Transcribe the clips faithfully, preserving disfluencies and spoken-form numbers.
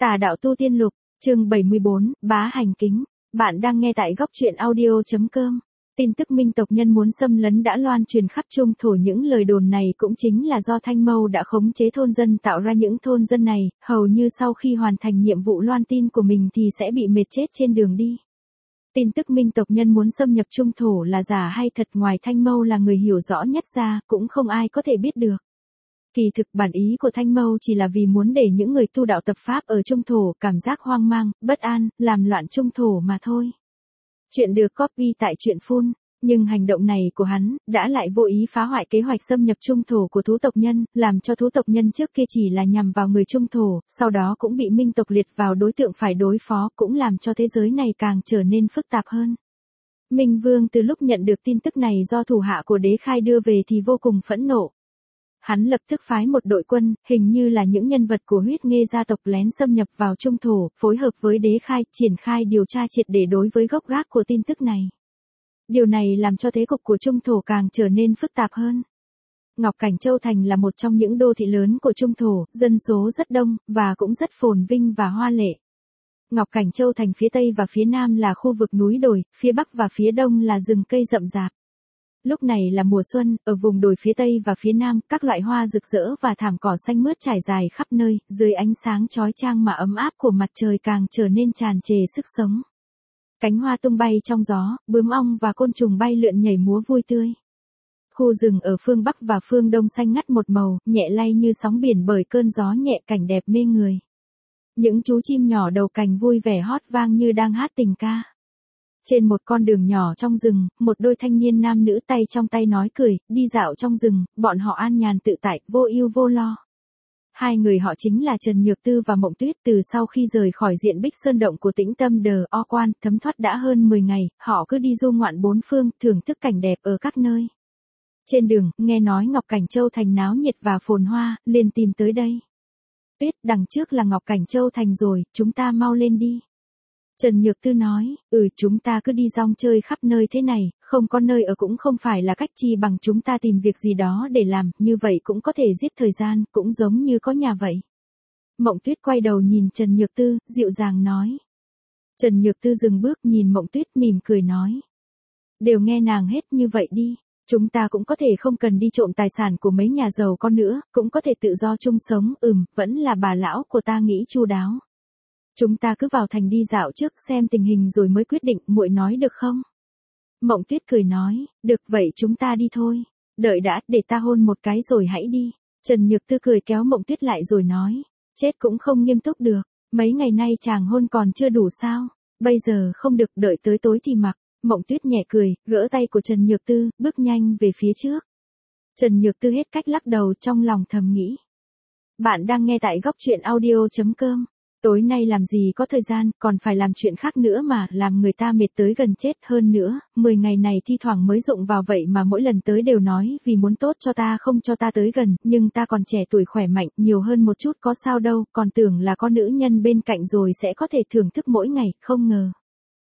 Tà đạo tu tiên lục, chương bảy mươi bốn, bá hành kính. Bạn đang nghe tại góc truyện audio chấm com. Tin tức Minh tộc nhân muốn xâm lấn đã loan truyền khắp Trung Thổ, những lời đồn này cũng chính là do Thanh Mâu đã khống chế thôn dân tạo ra. Những thôn dân này, hầu như sau khi hoàn thành nhiệm vụ loan tin của mình thì sẽ bị mệt chết trên đường đi. Tin tức Minh tộc nhân muốn xâm nhập Trung Thổ là giả hay thật, ngoài Thanh Mâu là người hiểu rõ nhất ra, cũng không ai có thể biết được. Kỳ thực bản ý của Thanh Mâu chỉ là vì muốn để những người tu đạo tập pháp ở Trung Thổ cảm giác hoang mang, bất an, làm loạn Trung Thổ mà thôi. Chuyện được copy tại truyện Phun, nhưng hành động này của hắn đã lại vô ý phá hoại kế hoạch xâm nhập Trung Thổ của thú tộc nhân, làm cho thú tộc nhân trước kia chỉ là nhằm vào người Trung Thổ, sau đó cũng bị Minh tộc liệt vào đối tượng phải đối phó, cũng làm cho thế giới này càng trở nên phức tạp hơn. Minh Vương từ lúc nhận được tin tức này do thủ hạ của Đế Khai đưa về thì vô cùng phẫn nộ. Hắn lập tức phái một đội quân, hình như là những nhân vật của huyết nghê gia tộc lén xâm nhập vào Trung Thổ, phối hợp với Đế Khai, triển khai điều tra triệt để đối với gốc gác của tin tức này. Điều này làm cho thế cục của Trung Thổ càng trở nên phức tạp hơn. Ngọc Cảnh Châu Thành là một trong những đô thị lớn của Trung Thổ, dân số rất đông, và cũng rất phồn vinh và hoa lệ. Ngọc Cảnh Châu Thành phía Tây và phía Nam là khu vực núi đồi, phía Bắc và phía Đông là rừng cây rậm rạp. Lúc này là mùa xuân, ở vùng đồi phía Tây và phía Nam, các loại hoa rực rỡ và thảm cỏ xanh mướt trải dài khắp nơi, dưới ánh sáng chói chang mà ấm áp của mặt trời càng trở nên tràn trề sức sống. Cánh hoa tung bay trong gió, bướm ong và côn trùng bay lượn nhảy múa vui tươi. Khu rừng ở phương Bắc và phương Đông xanh ngắt một màu, nhẹ lay như sóng biển bởi cơn gió nhẹ, cảnh đẹp mê người. Những chú chim nhỏ đầu cành vui vẻ hót vang như đang hát tình ca. Trên một con đường nhỏ trong rừng, một đôi thanh niên nam nữ tay trong tay nói cười, đi dạo trong rừng, bọn họ an nhàn tự tại, vô ưu vô lo. Hai người họ chính là Trần Nhược Tư và Mộng Tuyết. Từ sau khi rời khỏi diện Bích Sơn Động của Tĩnh Tâm Đờ O Quan, thấm thoát đã hơn mười ngày, họ cứ đi du ngoạn bốn phương, thưởng thức cảnh đẹp ở các nơi. Trên đường, nghe nói Ngọc Cảnh Châu Thành náo nhiệt và phồn hoa, liền tìm tới đây. Tuyết, đằng trước là Ngọc Cảnh Châu Thành rồi, chúng ta mau lên đi. Trần Nhược Tư nói, ừ chúng ta cứ đi rong chơi khắp nơi thế này, không có nơi ở cũng không phải là cách, chi bằng chúng ta tìm việc gì đó để làm, như vậy cũng có thể giết thời gian, cũng giống như có nhà vậy. Mộng Tuyết quay đầu nhìn Trần Nhược Tư, dịu dàng nói. Trần Nhược Tư dừng bước nhìn Mộng Tuyết mỉm cười nói. Đều nghe nàng hết như vậy đi, chúng ta cũng có thể không cần đi trộm tài sản của mấy nhà giàu có nữa, cũng có thể tự do chung sống, ừm, vẫn là bà lão của ta nghĩ chu đáo. Chúng ta cứ vào thành đi dạo trước xem tình hình rồi mới quyết định, muội nói được không? Mộng Tuyết cười nói, được vậy chúng ta đi thôi. Đợi đã, để ta hôn một cái rồi hãy đi. Trần Nhược Tư cười kéo Mộng Tuyết lại rồi nói, chết cũng không nghiêm túc được, mấy ngày nay chàng hôn còn chưa đủ sao? Bây giờ không được, đợi tới tối thì mặc. Mộng Tuyết nhẹ cười, gỡ tay của Trần Nhược Tư, bước nhanh về phía trước. Trần Nhược Tư hết cách lắc đầu, trong lòng thầm nghĩ. Bạn đang nghe tại góc truyện audio chấm com. Tối nay làm gì có thời gian, còn phải làm chuyện khác nữa mà, làm người ta mệt tới gần chết. Hơn nữa, mười ngày này thi thoảng mới dụng vào vậy mà mỗi lần tới đều nói vì muốn tốt cho ta không cho ta tới gần, nhưng ta còn trẻ tuổi khỏe mạnh, nhiều hơn một chút có sao đâu, còn tưởng là có nữ nhân bên cạnh rồi sẽ có thể thưởng thức mỗi ngày, không ngờ.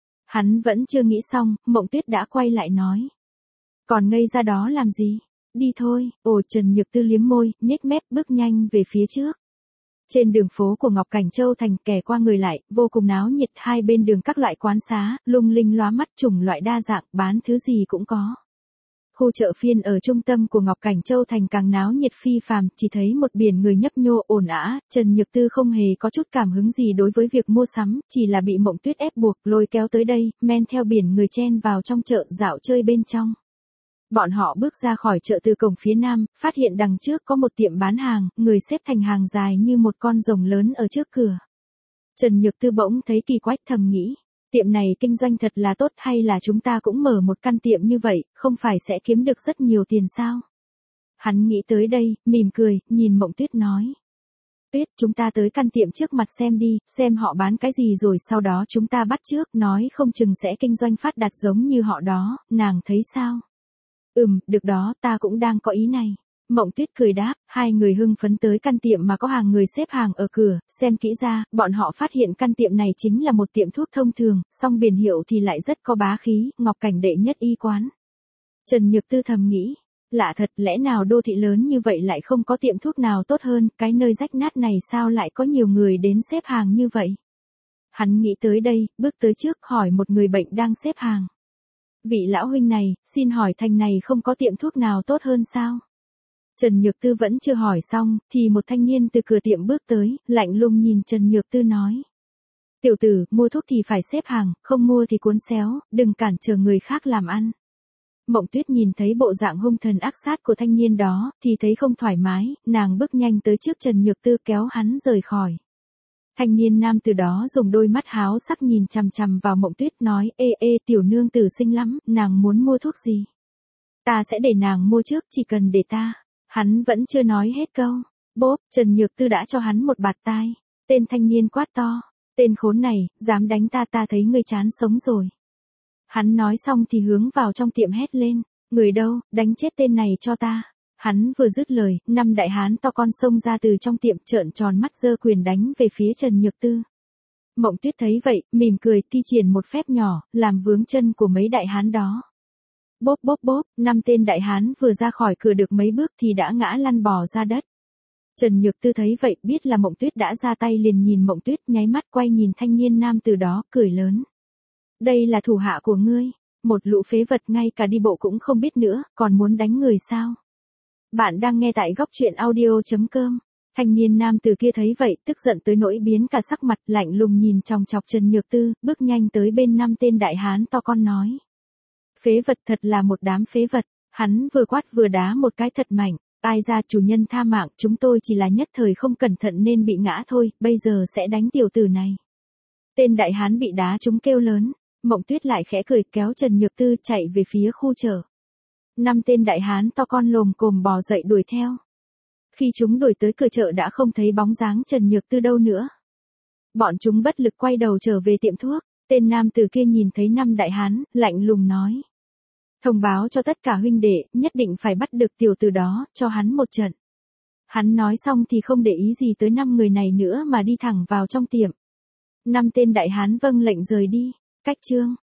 Hắn vẫn chưa nghĩ xong, Mộng Tuyết đã quay lại nói. Còn ngây ra đó làm gì? Đi thôi. Ồ, Trần Nhược Tư liếm môi, nhếch mép bước nhanh về phía trước. Trên đường phố của Ngọc Cảnh Châu Thành, kẻ qua người lại, vô cùng náo nhiệt, hai bên đường các loại quán xá, lung linh lóa mắt, chủng loại đa dạng, bán thứ gì cũng có. Khu chợ phiên ở trung tâm của Ngọc Cảnh Châu Thành càng náo nhiệt phi phàm, chỉ thấy một biển người nhấp nhô ồn ào. Trần Nhược Tư không hề có chút cảm hứng gì đối với việc mua sắm, chỉ là bị Mộng Tuyết ép buộc, lôi kéo tới đây, men theo biển người chen vào trong chợ, dạo chơi bên trong. Bọn họ bước ra khỏi chợ từ cổng phía Nam, phát hiện đằng trước có một tiệm bán hàng, người xếp thành hàng dài như một con rồng lớn ở trước cửa. Trần Nhược Tư bỗng thấy kỳ quái, thầm nghĩ, tiệm này kinh doanh thật là tốt, hay là chúng ta cũng mở một căn tiệm như vậy, không phải sẽ kiếm được rất nhiều tiền sao? Hắn nghĩ tới đây, mỉm cười, nhìn Mộng Tuyết nói. Tuyết, chúng ta tới căn tiệm trước mặt xem đi, xem họ bán cái gì rồi sau đó chúng ta bắt chước, nói không chừng sẽ kinh doanh phát đạt giống như họ đó, nàng thấy sao? Ừm, được đó, ta cũng đang có ý này. Mộng Tuyết cười đáp, hai người hưng phấn tới căn tiệm mà có hàng người xếp hàng ở cửa, xem kỹ ra, bọn họ phát hiện căn tiệm này chính là một tiệm thuốc thông thường, song biển hiệu thì lại rất có bá khí, Ngọc Cảnh đệ nhất y quán. Trần Nhược Tư thầm nghĩ, Lạ thật, lẽ nào đô thị lớn như vậy lại không có tiệm thuốc nào tốt hơn, cái nơi rách nát này sao lại có nhiều người đến xếp hàng như vậy? Hắn nghĩ tới đây, bước tới trước hỏi một người bệnh đang xếp hàng. Vị lão huynh này, xin hỏi thành này không có tiệm thuốc nào tốt hơn sao? Trần Nhược Tư vẫn chưa hỏi xong, thì một thanh niên từ cửa tiệm bước tới, lạnh lùng nhìn Trần Nhược Tư nói. Tiểu tử, mua thuốc thì phải xếp hàng, không mua thì cuốn xéo, đừng cản trở người khác làm ăn. Mộng Tuyết nhìn thấy bộ dạng hung thần ác sát của thanh niên đó, thì thấy không thoải mái, nàng bước nhanh tới trước Trần Nhược Tư kéo hắn rời khỏi. Thanh niên nam từ đó dùng đôi mắt háo sắc nhìn chằm chằm vào Mộng Tuyết nói, ê ê tiểu nương tử xinh lắm, nàng muốn mua thuốc gì? Ta sẽ để nàng mua trước, chỉ cần để ta. Hắn vẫn chưa nói hết câu. Bốp, Trần Nhược Tư đã cho hắn một bạt tai. Tên thanh niên quát to. Tên khốn này, dám đánh ta ta thấy ngươi chán sống rồi. Hắn nói xong thì hướng vào trong tiệm hét lên. Người đâu, đánh chết tên này cho ta. Hắn vừa dứt lời, năm đại hán to con xông ra từ trong tiệm trợn tròn mắt giơ quyền đánh về phía Trần Nhược Tư. Mộng Tuyết thấy vậy, mỉm cười thi triển một phép nhỏ, làm vướng chân của mấy đại hán đó. Bốp bốp bốp, năm tên đại hán vừa ra khỏi cửa được mấy bước thì đã ngã lăn bò ra đất. Trần Nhược Tư thấy vậy, biết là Mộng Tuyết đã ra tay liền nhìn Mộng Tuyết nháy mắt quay nhìn thanh niên nam từ đó, cười lớn. Đây là thủ hạ của ngươi, một lũ phế vật ngay cả đi bộ cũng không biết nữa, còn muốn đánh người sao? Bạn đang nghe tại góc truyện audio chấm com. Thanh niên nam từ kia thấy vậy, tức giận tới nỗi biến cả sắc mặt, lạnh lùng nhìn chòng chọc Trần Nhược Tư, bước nhanh tới bên năm tên đại hán to con nói. Phế vật, thật là một đám phế vật. Hắn vừa quát vừa đá một cái thật mạnh. Ai ra, chủ nhân tha mạng, chúng tôi chỉ là nhất thời không cẩn thận nên bị ngã thôi, bây giờ sẽ đánh tiểu tử này. Tên đại hán bị đá chúng kêu lớn. Mộng Tuyết lại khẽ cười kéo Trần Nhược Tư chạy về phía khu chợ. Năm tên đại hán to con lồm cồm bò dậy đuổi theo. Khi chúng đuổi tới cửa chợ đã không thấy bóng dáng Trần Nhược Tư đâu nữa. Bọn chúng bất lực quay đầu trở về tiệm thuốc. Tên nam từ kia nhìn thấy năm đại hán, lạnh lùng nói. Thông báo cho tất cả huynh đệ, nhất định phải bắt được tiểu tử đó, cho hắn một trận. Hắn nói xong thì không để ý gì tới năm người này nữa mà đi thẳng vào trong tiệm. Năm tên đại hán vâng lệnh rời đi. Cách chương